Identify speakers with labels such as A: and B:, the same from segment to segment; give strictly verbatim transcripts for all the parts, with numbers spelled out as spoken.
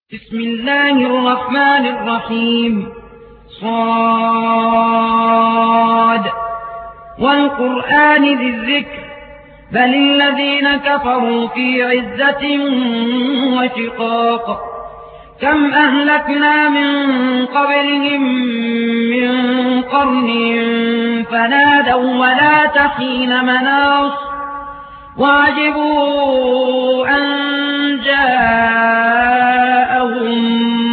A: بسم الله الرحمن الرحيم. صاد والقرآن ذي الذكر بل الذين كفروا في عزة وشقاق كم أهلكنا من قبلهم من قرن فنادوا ولا تحين مناص وعجبوا أن جاءهم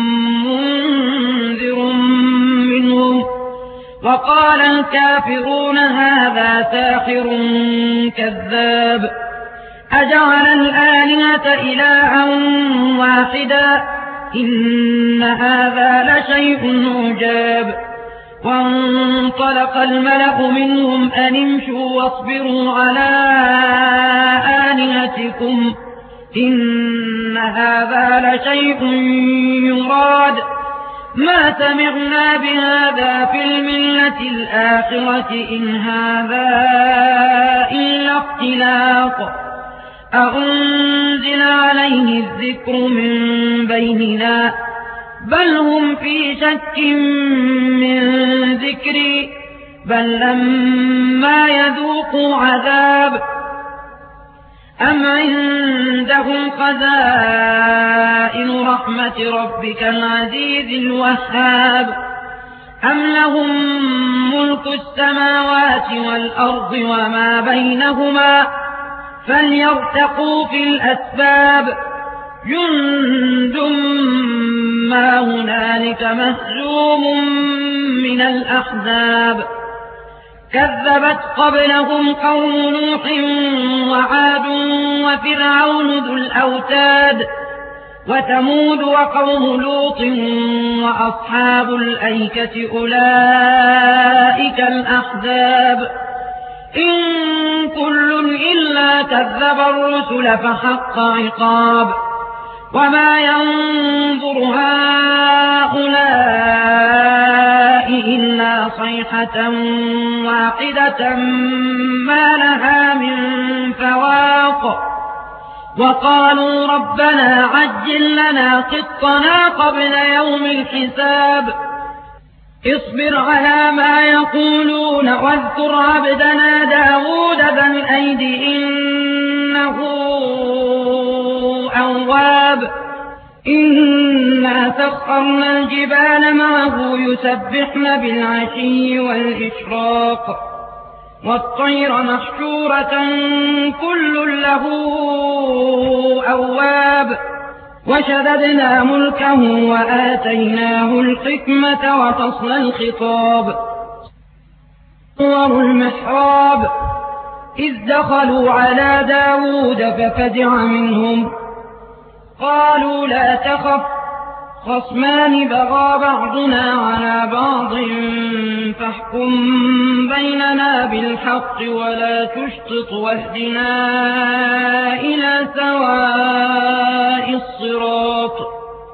A: منذر منهم وقال الكافرون هذا ساحر كذاب أجعل الآلهة إلها واحدا إن هذا لشيء عجاب وانطلق الملأ منهم أن امشوا واصبروا على آلهتكم إن هذا لشيء يراد ما سمعنا بهذا في الملة الآخرة إن هذا إلا اختلاق أأنزل عليه الذكر من بيننا بل هم في شك من ذكري بل لما يذوقوا عذاب أم عندهم خزائن رحمة ربك العزيز الوهاب أم لهم ملك السماوات والأرض وما بينهما فليرتقوا في الأسباب جند ما هنالك مهزوم من الأحزاب كذبت قبلهم قوم نوح وعاد وفرعون ذو الأوتاد وثمود وقوم لوط وأصحاب الأيكة أولئك الأحزاب إن كل إلا كذب الرسل فحق عقاب وما ينظر هؤلاء إلا صيحة واحدة ما لها من فواق وقالوا ربنا عجل لنا قطنا قبل يوم الحساب اصبر على ما يقولون واذكر عبدنا داود ذا الأيد إنه أواب إنا سخرنا الجبال معه يسبحن بالعشي والإشراق والطير محشورة كل له أواب وشددنا ملكه وآتيناه الحكمة وفصل الخطاب صور المحراب إذ دخلوا على داود ففزع منهم قالوا لا تخف خصمان بغى بعضنا على بعض فاحكم بيننا بالحق ولا تشطط واهدنا إلى سواء الصراط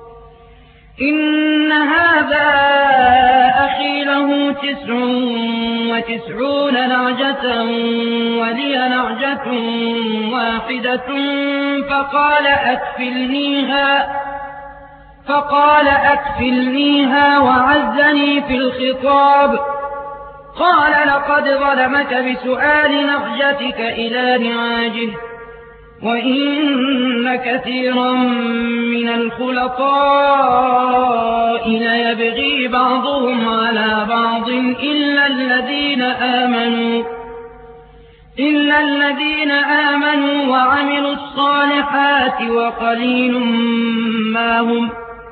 A: إن هذا أخي له تسع وتسعون نعجة ولي نعجة واحدة فقال أكفلنيها فقال أكفلنيها وعزني في الخطاب قال لقد ظلمك بسؤال نعجتك إلى نعاجه وإن كثيرا من الخلطاء ليبغي بعضهم على بعض إلا الذين آمنوا إلا الذين آمنوا وعملوا الصالحات وقليل ما هم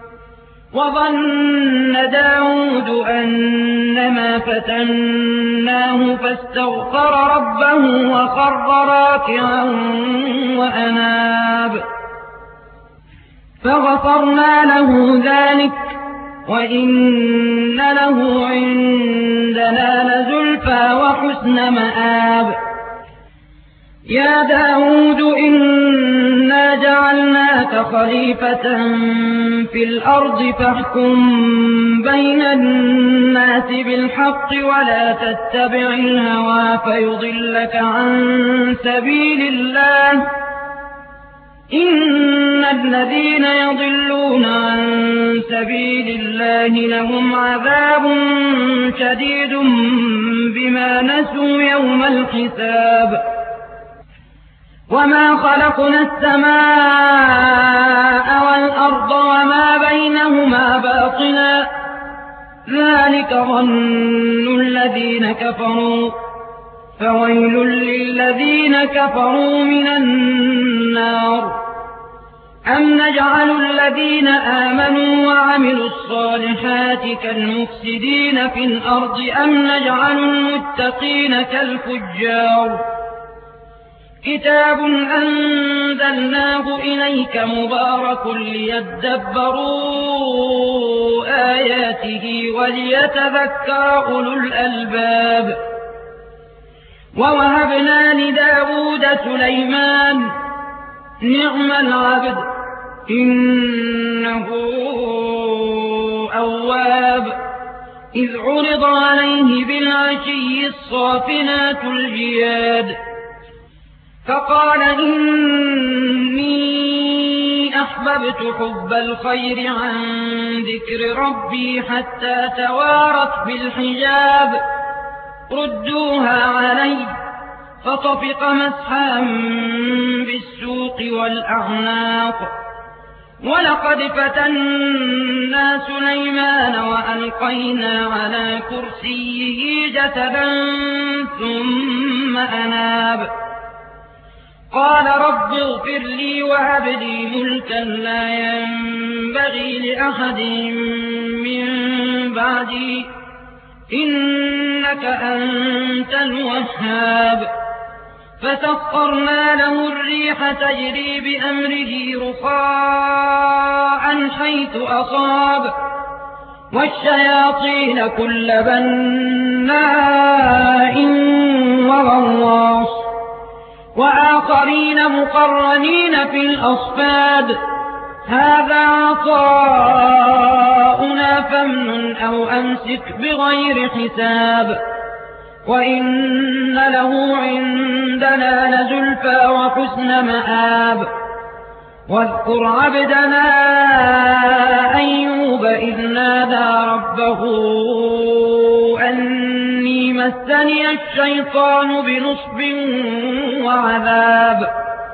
A: وظن داود أنما فتناه فاستغفر ربه وخر راكعا وأناب فغفرنا له ذلك وإن له عندنا لزلفى وحسن مآب يا داود إنا جعلناك خليفة في الأرض فاحكم بين الناس بالحق ولا تتبع الهوى فيضلك عن سبيل الله إن الذين يضلون عن سبيل الله لهم عذاب شديد بما نسوا يوم الحساب وما خلقنا السماء والأرض وما بينهما باطلا ذلك ظن الذين كفروا فويل للذين كفروا من النار أم نجعل الذين آمنوا وعملوا الصالحات كالمفسدين في الأرض أم نجعل المتقين كالفجار كتاب أنزلناه إليك مبارك ليدبروا آياته وليتذكر أولو الألباب ووهبنا لداود سليمان نعم العبد إنه أواب إذ عرض عليه بالعشي الصافنات الجياد فقال إني أحببت حب الخير عن ذكر ربي حتى توارت بالحجاب ردوها علي فطفق مسحا بالسوق والأعناق ولقد فتنا سليمان وألقينا على كرسيه جسدا ثم أناب قال رب اغفر لي وهب لي ملكا لا ينبغي لأحد من بعدي إنك أنت الوهاب فسخرنا له الريح تجري بأمره رخاء حيث أصاب والشياطين كل بناء وغواص وآخرين مقرنين في الأصفاد هذا عطاؤنا فامنن أو أمسك بغير حساب وإن له عندنا لزلفى وحسن مآب واذكر عبدنا أيوب إذ نادى ربه أني مسني الشيطان بنصب وعذاب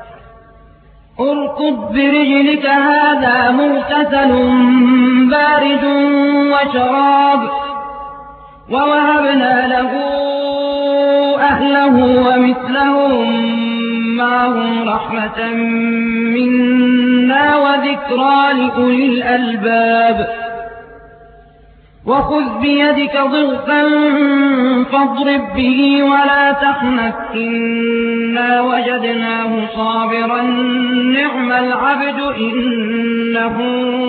A: اركض برجلك هذا مغتسل بارد وشراب ووهبنا له أهله ومثلهم معهم رحمة منا وذكرى لأولي الألباب وخذ بيدك ضغثا فاضرب به ولا تحنث إنا وجدناه صابرا نعم العبد إنه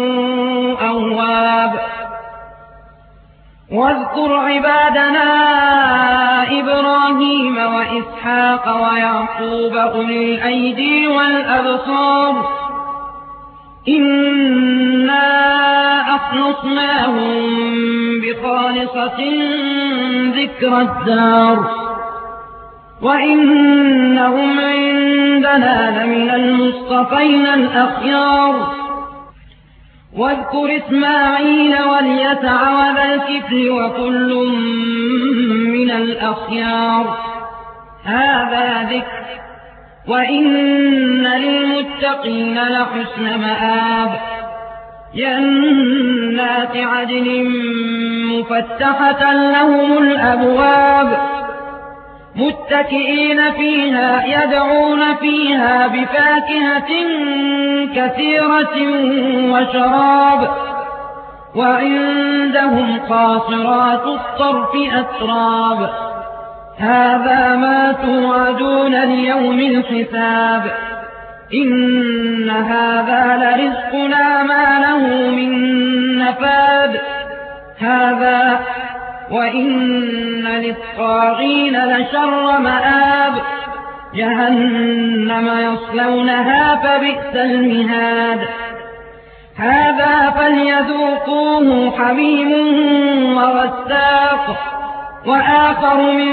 A: أواب واذكر عبادنا إبراهيم وإسحاق ويعقوب أولي الأيدي والأبصار إنا أخلصناهم بخالصة ذكر الدار وإنهم عندنا لمن المصطفين الأخيار واذكر إسماعيل واليسع وذا الكفل وكل من الأخيار هذا ذكر وإن للمتقين لحسن مآب جنات عدن مفتحة لهم الأبواب متكئين فيها يدعون فيها بفاكهة كثيرة وشراب وعندهم قاصرات الطرف أتراب هذا ما توعدون ليوم الحساب إن هذا لرزقنا ما له من نفاد هذا وإن للطاغين لشر مآب جهنم يصلونها فبئس المهاد هذا فليذوقوه حميم وغساق وآخر من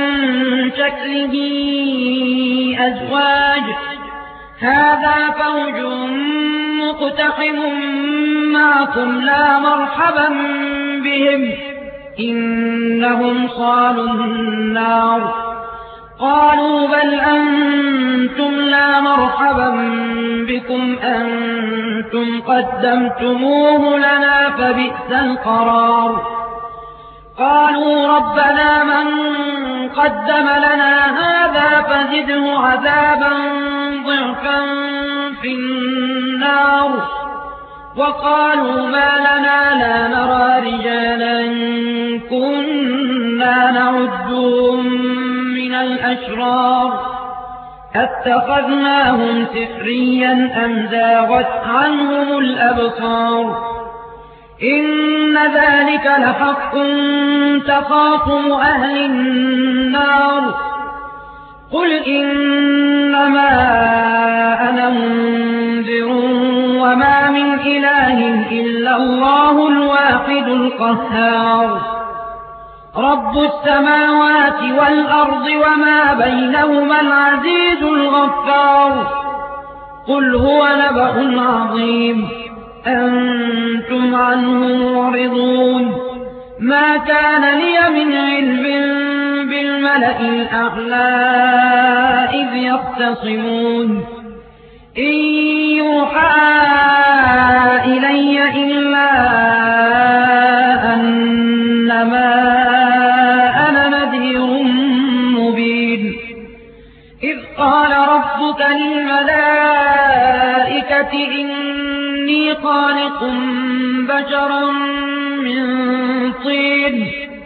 A: شكله أزواج هذا فوج مقتحم معكم لا مرحبا بهم إنهم صالوا النار قالوا بل أنتم لا مرحبا بكم أنتم قدمتموه لنا فبئس القرار قالوا ربنا من قدم لنا هذا فزده عذابا ضعفا في النار وقالوا ما لنا لا نرى رجالا كنا نعدهم من الأشرار أتخذناهم سخريا أم زاغت عنهم الأبصار إن ذلك لحق تخاصم أهل النار قل إنما أنا منذر وما من إله إلا الله الواحد القهار رب السماوات والأرض وما بينهما العزيز الغفار قل هو نبأ عظيم أنتم عنه معرضون ما كان لي من علم بالملأ الأعلى إذ يختصمون إن يوحى إلي إلا أنما أنا نذير مبين إذ قال ربك للملائكة إني خالق بشرا من طين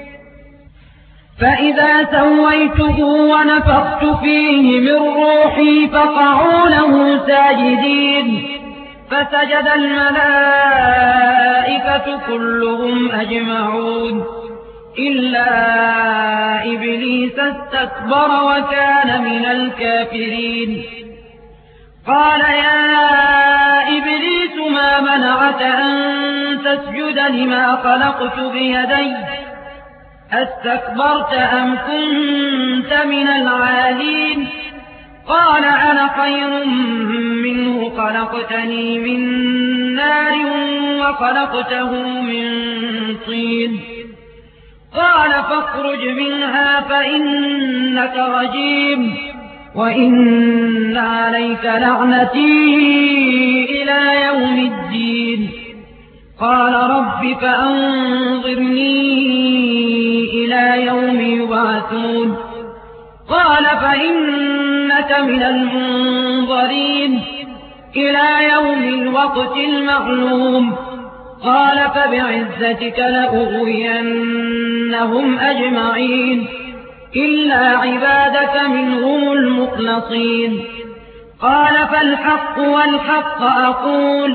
A: فإذا سويته ونفخت فيه من روحي فقعوا له ساجدين فسجد الملائكة كلهم أجمعون إلا إبليس استكبر وكان من الكافرين قال يا إبليس ما منعك أن تسجد لما خلقت بيدي أستكبرت أم كنت من العالين قال أنا خير منه خلقتني من نار وخلقته من طين قال فاخرج منها فإنك رجيم وإن عليك لعنتي إلى يوم الدين قال رب فأنظرني إلى يوم يبعثون قال فإنك من المنظرين إلى يوم الوقت المعلوم قال فبعزتك لأغوينهم أجمعين إلا عبادك منهم المخلصين قال فالحق والحق أقول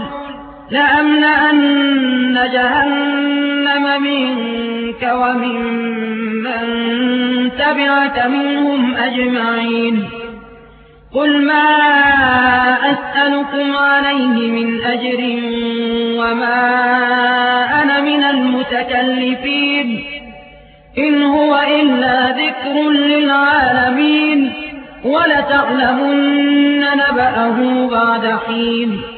A: لأملأن جهنم منك ومن من تبعك منهم أجمعين قل ما أسألكم عليه من أجر وما أنا من المتكلفين إن هو إلا ذكر للعالمين ولتعلمن نبأه بعد حين